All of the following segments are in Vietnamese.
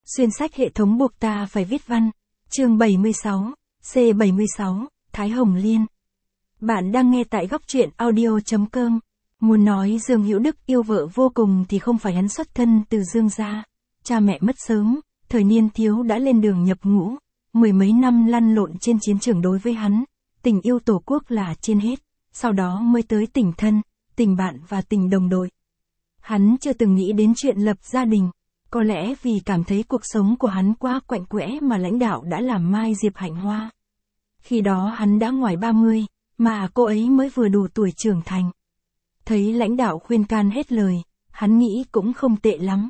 Xuyên sách hệ thống buộc ta phải viết văn. Chương 76, C76, Thái Hồng Liên. Bạn đang nghe tại góc truyện audio.com. Muốn nói Dương Hữu Đức yêu vợ vô cùng thì không phải hắn xuất thân từ Dương gia. Cha mẹ mất sớm, thời niên thiếu đã lên đường nhập ngũ. Mười mấy năm lăn lộn trên chiến trường đối với hắn. Tình yêu tổ quốc là trên hết. Sau đó mới tới tình thân, tình bạn và tình đồng đội. Hắn chưa từng nghĩ đến chuyện lập gia đình. Có lẽ vì cảm thấy cuộc sống của hắn quá quạnh quẽ mà lãnh đạo đã làm mai diệp hạnh hoa. Khi đó hắn đã ngoài 30, mà cô ấy mới vừa đủ tuổi trưởng thành. Thấy lãnh đạo khuyên can hết lời, hắn nghĩ cũng không tệ lắm.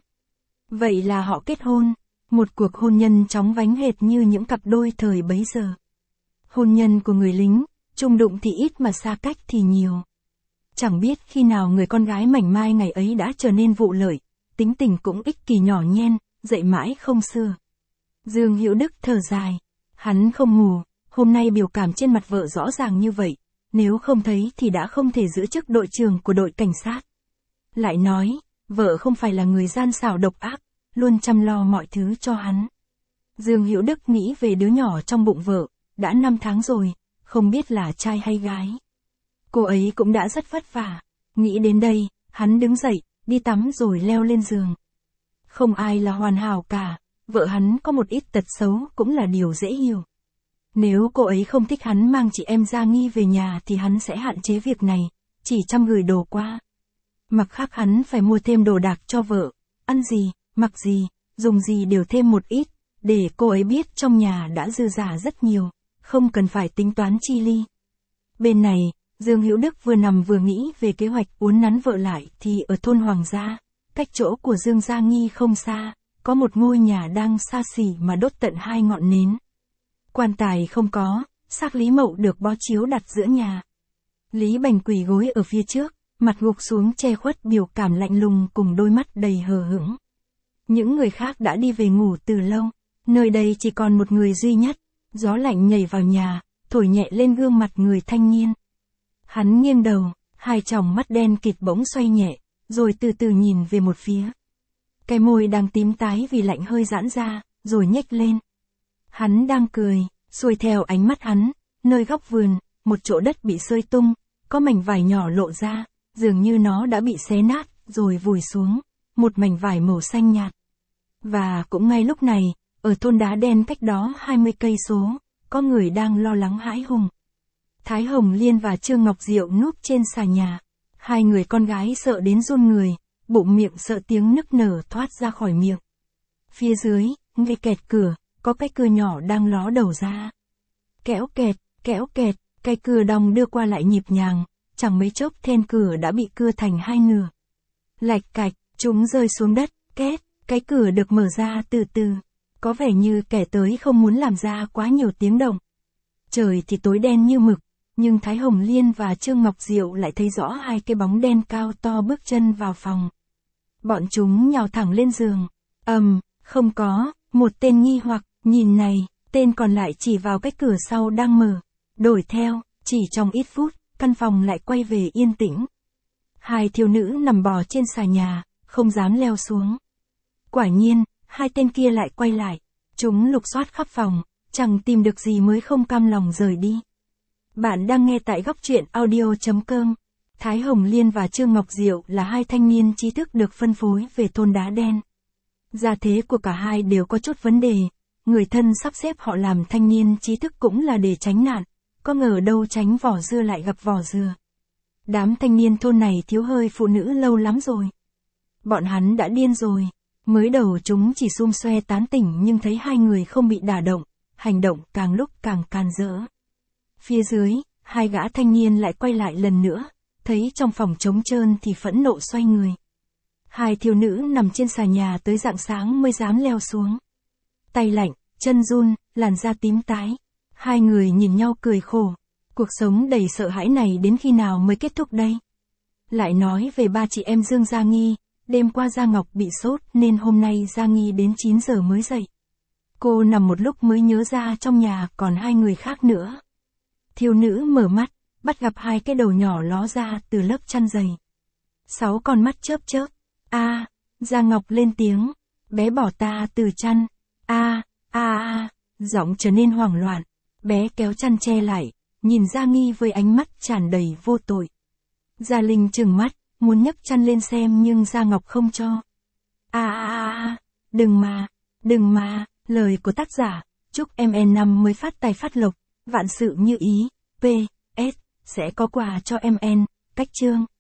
Vậy là họ kết hôn, một cuộc hôn nhân chóng vánh hệt như những cặp đôi thời bấy giờ. Hôn nhân của người lính, chung đụng thì ít mà xa cách thì nhiều. Chẳng biết khi nào người con gái mảnh mai ngày ấy đã trở nên vụ lợi. Tính tình cũng ích kỷ nhỏ nhen, dậy mãi không xưa. Dương Hữu Đức thở dài. Hắn không ngủ, hôm nay biểu cảm trên mặt vợ rõ ràng như vậy. Nếu không thấy thì đã không thể giữ chức đội trưởng của đội cảnh sát. Lại nói, vợ không phải là người gian xảo độc ác, luôn chăm lo mọi thứ cho hắn. Dương Hữu Đức nghĩ về đứa nhỏ trong bụng vợ, đã 5 tháng rồi, không biết là trai hay gái. Cô ấy cũng đã rất vất vả. Nghĩ đến đây, hắn đứng dậy, đi tắm rồi leo lên giường. Không ai là hoàn hảo cả, vợ hắn có một ít tật xấu cũng là điều dễ hiểu. Nếu cô ấy không thích hắn mang chị em Gia Nghi về nhà thì hắn sẽ hạn chế việc này, chỉ chăm gửi đồ qua. Mặt khác hắn phải mua thêm đồ đạc cho vợ, ăn gì, mặc gì, dùng gì đều thêm một ít, để cô ấy biết trong nhà đã dư giả rất nhiều, không cần phải tính toán chi ly. Bên này, Dương Hữu Đức vừa nằm vừa nghĩ về kế hoạch uốn nắn vợ lại thì ở thôn Hoàng Gia, cách chỗ của Dương Gia Nghi không xa, có một ngôi nhà đang xa xỉ mà đốt tận 2 ngọn nến. Quan tài không có, xác Lý Mậu được bó chiếu đặt giữa nhà. Lý Bành quỳ gối ở phía trước, mặt gục xuống che khuất biểu cảm lạnh lùng cùng đôi mắt đầy hờ hững. Những người khác đã đi về ngủ từ lâu, nơi đây chỉ còn một người duy nhất. Gió lạnh nhảy vào nhà, thổi nhẹ lên gương mặt người thanh niên. Hắn nghiêng đầu, hai tròng mắt đen kịt bỗng xoay nhẹ, rồi từ từ nhìn về một phía. Cái môi đang tím tái vì lạnh hơi giãn ra, rồi nhếch lên. Hắn đang cười, xuôi theo ánh mắt hắn, nơi góc vườn, một chỗ đất bị xơi tung, có mảnh vải nhỏ lộ ra, dường như nó đã bị xé nát, rồi vùi xuống, một mảnh vải màu xanh nhạt. Và cũng ngay lúc này, ở thôn Đá Đen cách đó 20 cây số, có người đang lo lắng hãi hùng. Thái Hồng Liên và Trương Ngọc Diệu núp trên xà nhà. Hai người con gái sợ đến run người, bụng miệng sợ tiếng nức nở thoát ra khỏi miệng. Phía dưới, ngay kẹt cửa, có cái cưa nhỏ đang ló đầu ra. Kéo kẹt, cái cưa đong đưa qua lại nhịp nhàng, chẳng mấy chốc then cửa đã bị cưa thành 2 nửa. Lạch cạch, chúng rơi xuống đất, két, cái cửa được mở ra từ từ. Có vẻ như kẻ tới không muốn làm ra quá nhiều tiếng động. Trời thì tối đen như mực. Nhưng Thái Hồng Liên và Trương Ngọc Diệu lại thấy rõ hai cái bóng đen cao to bước chân vào phòng. Bọn chúng nhào thẳng lên giường. Không có, một tên nghi hoặc, nhìn này, tên còn lại chỉ vào cái cửa sau đang mở. Đổi theo, chỉ trong ít phút, căn phòng lại quay về yên tĩnh. Hai thiếu nữ nằm bò trên xà nhà, không dám leo xuống. Quả nhiên, hai tên kia lại quay lại. Chúng lục soát khắp phòng, chẳng tìm được gì mới không cam lòng rời đi. Bạn đang nghe tại góc truyện audio.com. Thái Hồng Liên và Trương Ngọc Diệu là hai thanh niên trí thức được phân phối về thôn Đá Đen. Gia thế của cả hai đều có chút vấn đề, người thân sắp xếp họ làm thanh niên trí thức cũng là để tránh nạn, có ngờ đâu tránh vỏ dưa lại gặp vỏ dừa. Đám thanh niên thôn này thiếu hơi phụ nữ lâu lắm rồi. Bọn hắn đã điên rồi, mới đầu chúng chỉ sum xoe tán tỉnh nhưng thấy hai người không bị đả động, hành động càng lúc càng can dỡ. Phía dưới, hai gã thanh niên lại quay lại lần nữa, thấy trong phòng trống trơn thì phẫn nộ xoay người. Hai thiếu nữ nằm trên xà nhà tới rạng sáng mới dám leo xuống. Tay lạnh, chân run, làn da tím tái. Hai người nhìn nhau cười khổ. Cuộc sống đầy sợ hãi này đến khi nào mới kết thúc đây? Lại nói về ba chị em Dương Gia Nghi, đêm qua Gia Ngọc bị sốt nên hôm nay Gia Nghi đến 9 giờ mới dậy. Cô nằm một lúc mới nhớ ra trong nhà còn hai người khác nữa. Thiếu nữ mở mắt, bắt gặp hai cái đầu nhỏ ló ra từ lớp chăn dày. 6 con mắt chớp chớp. Gia Ngọc lên tiếng. Bé bỏ ta từ chăn. Giọng trở nên hoảng loạn. Bé kéo chăn che lại, nhìn Gia Nghi với ánh mắt tràn đầy vô tội. Gia Linh trừng mắt, muốn nhấc chăn lên xem nhưng Gia Ngọc không cho. Đừng mà, lời của tác giả, chúc em năm mới phát tài phát lộc, vạn sự như ý, PS, sẽ có quà cho em, cách chương.